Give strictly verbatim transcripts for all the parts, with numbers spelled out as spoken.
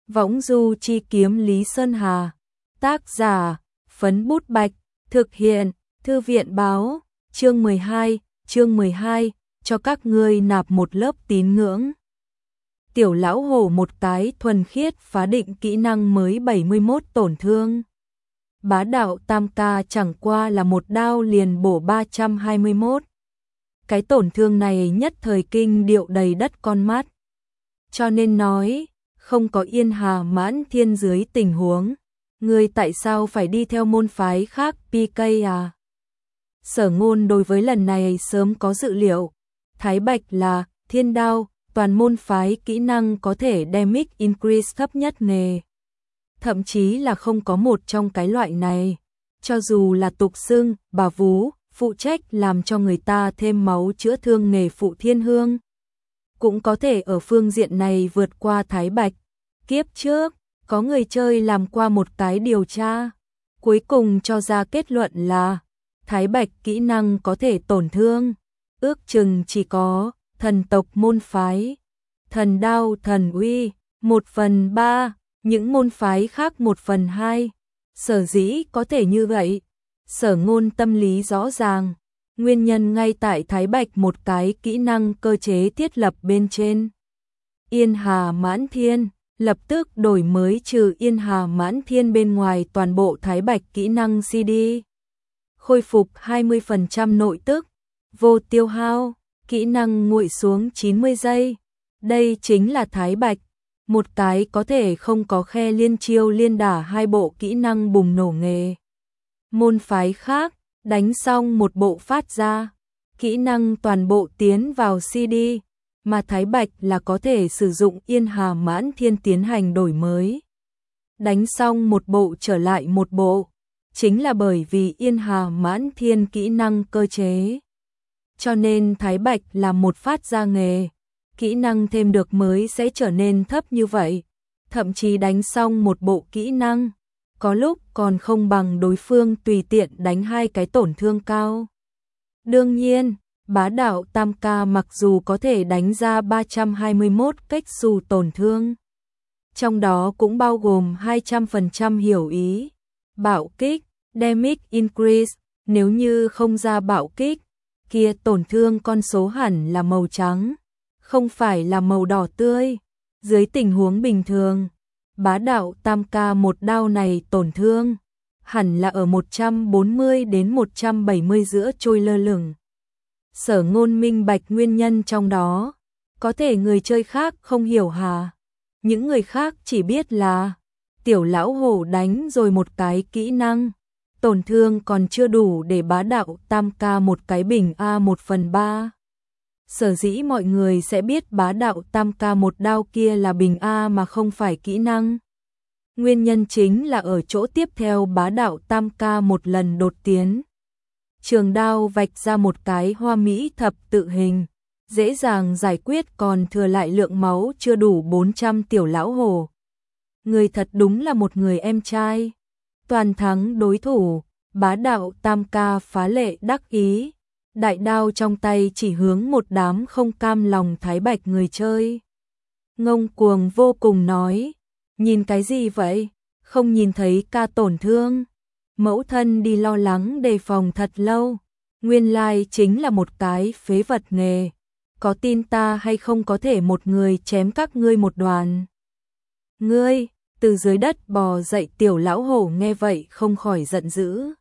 Võng du chi kiếm Lý Sơn Hà. Tác giả, Phấn Bút Bạch. Thực hiện, Thư viện báo. Chương mười hai, chương mười hai, cho các ngươi nạp một lớp tín ngưỡng. Tiểu lão hổ một cái thuần khiết phá định kỹ năng mới bảy mươi mốt tổn thương. Bá đạo tam ca chẳng qua là một đao liền bổ ba trăm hai mươi mốt. Cái tổn thương này nhất thời kinh điệu đầy đất con mắt. Cho nên nói, không có Yên Hà Mãn Thiên dưới tình huống, ngươi tại sao phải đi theo môn phái khác pê ca à? Sở Ngôn đối với lần này sớm có dự liệu. Thái Bạch là thiên đao, toàn môn phái kỹ năng có thể damage increase thấp nhất nghề. Thậm chí là không có một trong cái loại này. Cho dù là tục xưng, bà vú, phụ trách làm cho người ta thêm máu chữa thương nghề phụ thiên hương, cũng có thể ở phương diện này vượt qua Thái Bạch. Kiếp trước, có người chơi làm qua một cái điều tra, cuối cùng cho ra kết luận là Thái Bạch kỹ năng có thể tổn thương, ước chừng chỉ có thần tộc môn phái, thần đao thần uy, một phần ba, những môn phái khác một phần hai. Sở dĩ có thể như vậy, Sở Ngôn tâm lý rõ ràng, nguyên nhân ngay tại Thái Bạch một cái kỹ năng cơ chế thiết lập bên trên. Yên Hà Mãn Thiên lập tức đổi mới trừ Yên Hà Mãn Thiên bên ngoài toàn bộ Thái Bạch kỹ năng xê đê. Khôi phục hai mươi phần trăm nội tức, vô tiêu hao, kỹ năng nguội xuống chín mươi giây. Đây chính là Thái Bạch, một cái có thể không có khe liên chiêu liên đả hai bộ kỹ năng bùng nổ nghề. Môn phái khác, đánh xong một bộ phát ra, kỹ năng toàn bộ tiến vào xê đê, mà Thái Bạch là có thể sử dụng Yên Hà Mãn Thiên tiến hành đổi mới. Đánh xong một bộ trở lại một bộ, chính là bởi vì Yên Hà Mãn Thiên kỹ năng cơ chế. Cho nên Thái Bạch là một phát ra nghề, kỹ năng thêm được mới sẽ trở nên thấp như vậy. Thậm chí đánh xong một bộ kỹ năng, có lúc còn không bằng đối phương tùy tiện đánh hai cái tổn thương cao. Đương nhiên, bá đạo tam ca mặc dù có thể đánh ra ba trăm hai mươi mốt cách xù tổn thương, trong đó cũng bao gồm hai trăm phần trăm hiểu ý, bạo kích, damage increase, nếu như không ra bạo kích, kia tổn thương con số hẳn là màu trắng, không phải là màu đỏ tươi. Dưới tình huống bình thường, bá đạo tam ca một đao này tổn thương hẳn là ở một trăm bốn mươi đến một trăm bảy mươi giữa trôi lơ lửng. Sở Ngôn minh bạch nguyên nhân trong đó, có thể người chơi khác không hiểu hà. Những người khác chỉ biết là tiểu lão hổ đánh rồi một cái kỹ năng, tổn thương còn chưa đủ để bá đạo tam ca một cái bình A một phần ba. Sở dĩ mọi người sẽ biết bá đạo tam ca một đao kia là bình A mà không phải kỹ năng. Nguyên nhân chính là ở chỗ tiếp theo bá đạo tam ca một lần đột tiến. Trường đao vạch ra một cái hoa mỹ thập tự hình, dễ dàng giải quyết còn thừa lại lượng máu chưa đủ bốn trăm tiểu lão hổ. Người thật đúng là một người em trai. Toàn thắng đối thủ, bá đạo tam ca phá lệ đắc ý. Đại đao trong tay chỉ hướng một đám không cam lòng Thái Bạch người chơi. Ngông cuồng vô cùng nói, nhìn cái gì vậy, không nhìn thấy ca tổn thương. Mẫu thân đi lo lắng đề phòng thật lâu, nguyên lai chính là một cái phế vật nghề. Có tin ta hay không có thể một người chém các ngươi một đoàn. Ngươi, từ dưới đất bò dậy tiểu lão hổ nghe vậy không khỏi giận dữ.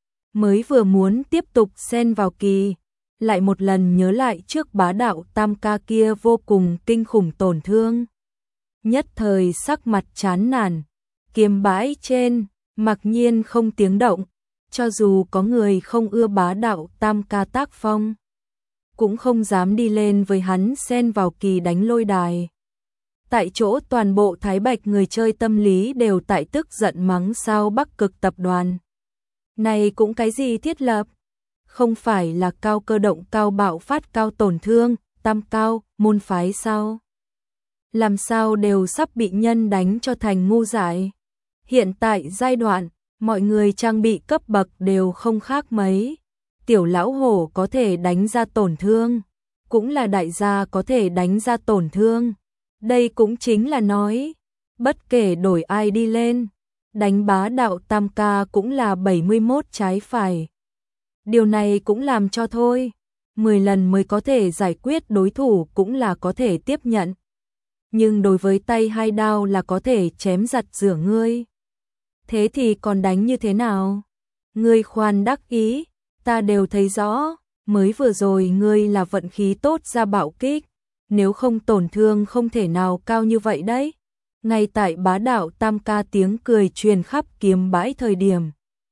Mới vừa muốn tiếp tục xen vào kỳ, lại một lần nhớ lại trước bá đạo tam ca kia vô cùng kinh khủng tổn thương. Nhất thời sắc mặt chán nản, kiếm bãi trên, mặc nhiên không tiếng động, cho dù có người không ưa bá đạo tam ca tác phong, cũng không dám đi lên với hắn xen vào kỳ đánh lôi đài. Tại chỗ toàn bộ Thái Bạch người chơi tâm lý đều tại tức giận mắng sao Bắc Cực tập đoàn. Này cũng cái gì thiết lập? Không phải là cao cơ động cao bạo phát cao tổn thương, tam cao, môn phái sao? Làm sao đều sắp bị nhân đánh cho thành ngu dại? Hiện tại giai đoạn, mọi người trang bị cấp bậc đều không khác mấy. Tiểu lão hổ có thể đánh ra tổn thương, cũng là đại gia có thể đánh ra tổn thương. Đây cũng chính là nói, Bất kể đổi ai đi lên, đánh bá đạo tam ca cũng là bảy mươi mốt trái phải. Điều này cũng làm cho thôi, mười lần mới có thể giải quyết đối thủ cũng là có thể tiếp nhận. Nhưng đối với tay hai đao là có thể chém giặt rửa ngươi. Thế thì còn đánh như thế nào? Ngươi khoan đắc ý, ta đều thấy rõ, mới vừa rồi ngươi là vận khí tốt ra bạo kích, nếu không tổn thương không thể nào cao như vậy đấy. Ngay tại bá đạo tam ca tiếng cười truyền khắp kiếm bãi thời điểm.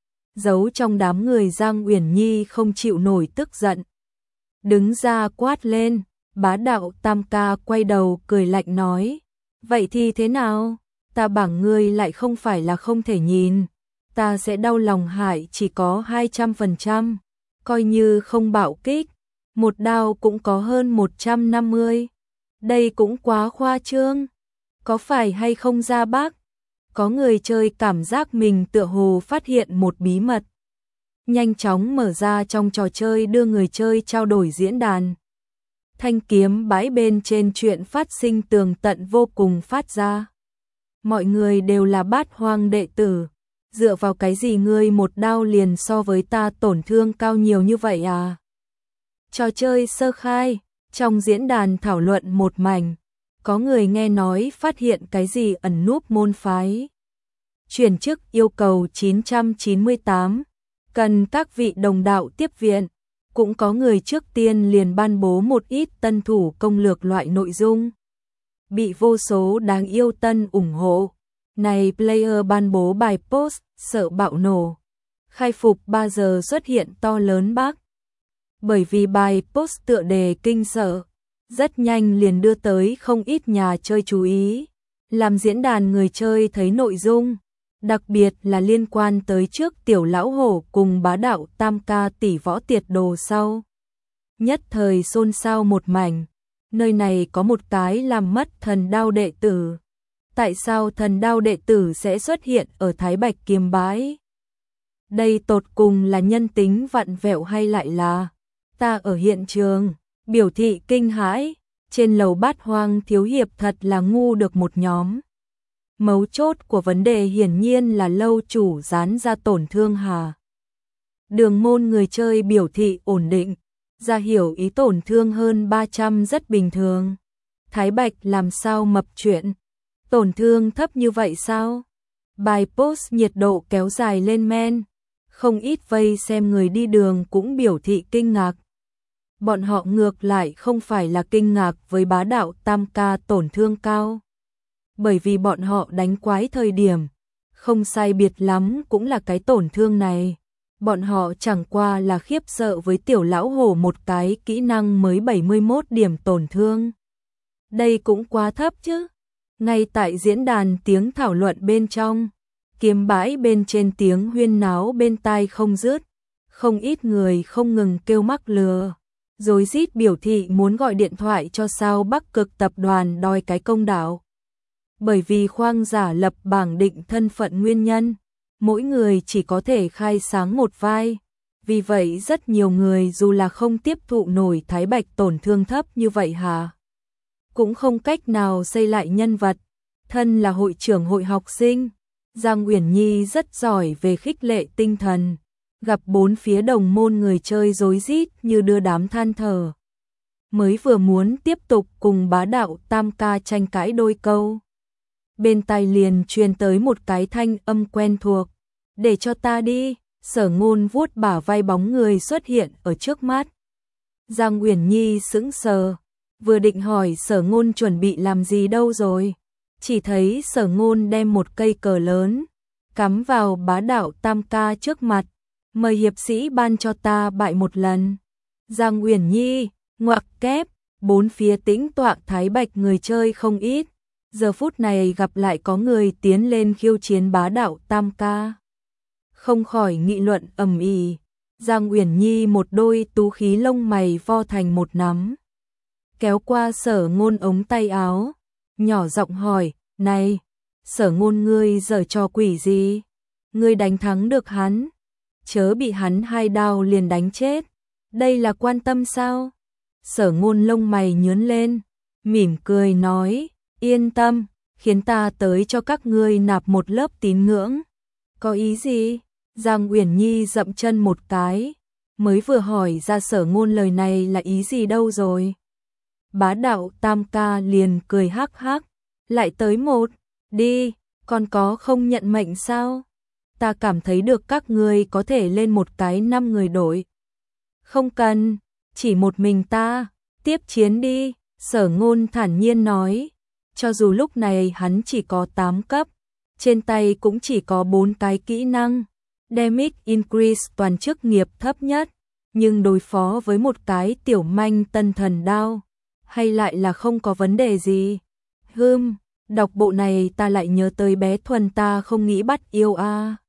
Giấu trong đám người Giang Uyển Nhi không chịu nổi tức giận. Đứng ra quát lên, bá đạo tam ca quay đầu cười lạnh nói. Vậy thì thế nào? Ta bảo ngươi lại không phải là không thể nhìn. Ta sẽ đau lòng hại chỉ có hai trăm phần trăm. Coi như không bạo kích, một đao cũng có hơn một trăm năm mươi. Đây cũng quá khoa trương. Có phải hay không ra bác? Có người chơi cảm giác mình tựa hồ phát hiện một bí mật. Nhanh chóng mở ra trong trò chơi đưa người chơi trao đổi diễn đàn. Thanh kiếm bãi bên trên chuyện phát sinh tường tận vô cùng phát ra. Mọi người đều là bát hoang đệ tử. Dựa vào cái gì ngươi một đao liền so với ta tổn thương cao nhiều như vậy à? Trò chơi sơ khai, trong diễn đàn thảo luận một mảnh. Có người nghe nói phát hiện cái gì ẩn núp môn phái. Chuyển chức yêu cầu chín trăm chín mươi tám, cần các vị đồng đạo tiếp viện. Cũng có người trước tiên liền ban bố một ít tân thủ công lược loại nội dung. Bị vô số đáng yêu tân ủng hộ. Này player ban bố bài post, sợ bạo nổ. Khai phục ba giờ xuất hiện to lớn bác. Bởi vì bài post tựa đề kinh sợ. Rất nhanh liền đưa tới không ít nhà chơi chú ý. Làm diễn đàn người chơi thấy nội dung. Đặc biệt là liên quan tới trước tiểu lão hổ cùng bá đạo tam ca tỷ võ tiệt đồ sau. Nhất thời xôn xao một mảnh. Nơi này có một cái làm mất thần đao đệ tử. Tại sao thần đao đệ tử sẽ xuất hiện ở Thái Bạch Kiếm Bãi? Đây tột cùng là nhân tính vặn vẹo hay lại là ta ở hiện trường, biểu thị kinh hãi, trên lầu bát hoang thiếu hiệp thật là ngu được một nhóm. Mấu chốt của vấn đề hiển nhiên là lâu chủ dán ra tổn thương hà. Đường môn người chơi biểu thị ổn định, ra hiểu ý tổn thương hơn ba trăm rất bình thường. Thái Bạch làm sao mập chuyện? Tổn thương thấp như vậy sao? Bài post nhiệt độ kéo dài lên men. Không ít vây xem người đi đường cũng biểu thị kinh ngạc. Bọn họ ngược lại không phải là kinh ngạc với bá đạo tam ca tổn thương cao. Bởi vì bọn họ đánh quái thời điểm, không sai biệt lắm cũng là cái tổn thương này. Bọn họ chẳng qua là khiếp sợ với tiểu lão hổ một cái kỹ năng mới bảy mươi mốt điểm tổn thương. Đây cũng quá thấp chứ. Ngay tại diễn đàn tiếng thảo luận bên trong, kiếm bãi bên trên tiếng huyên náo bên tai không dứt, không ít người không ngừng kêu mắc lừa, rối rít biểu thị muốn gọi điện thoại cho sao Bắc Cực tập đoàn đòi cái công đạo. Bởi vì khoang giả lập bảng định thân phận nguyên nhân, mỗi người chỉ có thể khai sáng một vai, vì vậy rất nhiều người dù là không tiếp thụ nổi Thái Bạch tổn thương thấp như vậy hả? Cũng không cách nào xây lại nhân vật. Thân là hội trưởng hội học sinh, Giang Uyển Nhi rất giỏi về khích lệ tinh thần, gặp bốn phía đồng môn người chơi rối rít như đưa đám than thở. Mới vừa muốn tiếp tục cùng bá đạo tam ca tranh cãi đôi câu. Bên tai liền truyền tới một cái thanh âm quen thuộc, để cho ta đi. Sở Ngôn vuốt bả vai bóng người xuất hiện ở trước mắt. Giang Uyển Nhi sững sờ, vừa định hỏi Sở Ngôn chuẩn bị làm gì đâu rồi, chỉ thấy Sở Ngôn đem một cây cờ lớn cắm vào bá đạo tam ca trước mặt, mời hiệp sĩ ban cho ta bại một lần. Giang Uyển Nhi, ngoặc kép, bốn phía tĩnh tọa Thái Bạch người chơi không ít, giờ phút này gặp lại có người tiến lên khiêu chiến bá đạo tam ca. Không khỏi nghị luận ầm ĩ. Giang Uyển Nhi một đôi tú khí lông mày vo thành một nắm, kéo qua Sở Ngôn ống tay áo, nhỏ giọng hỏi, này, Sở Ngôn ngươi giở trò quỷ gì? Ngươi đánh thắng được hắn, chớ bị hắn hai đao liền đánh chết, đây là quan tâm sao? Sở Ngôn lông mày nhướng lên, mỉm cười nói, yên tâm, khiến ta tới cho các ngươi nạp một lớp tín ngưỡng. Có ý gì? Giang Uyển Nhi dậm chân một cái, mới vừa hỏi ra Sở Ngôn lời này là ý gì đâu rồi. Bá đạo Tam ca liền cười hắc hắc, lại tới một, đi, còn có không nhận mệnh sao? Ta cảm thấy được các ngươi có thể lên một cái năm người đội. Không cần, chỉ một mình ta, tiếp chiến đi, Sở Ngôn thản nhiên nói, cho dù lúc này hắn chỉ có tám cấp, trên tay cũng chỉ có bốn cái kỹ năng. Damage Increase toàn chức nghiệp thấp nhất, nhưng đối phó với một cái tiểu manh tân thần đao, hay lại là không có vấn đề gì. Hừm, đọc bộ này ta lại nhớ tới bé Thuần ta không nghĩ bắt yêu a. À.